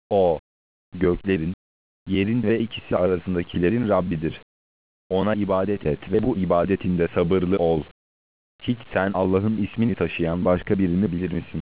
O, göklerin, yerin ve ikisi arasındakilerin Rabbidir. Ona ibadet et ve bu ibadetinde sabırlı ol. Hiç sen Allah'ın ismini taşıyan başka birini bilir misin?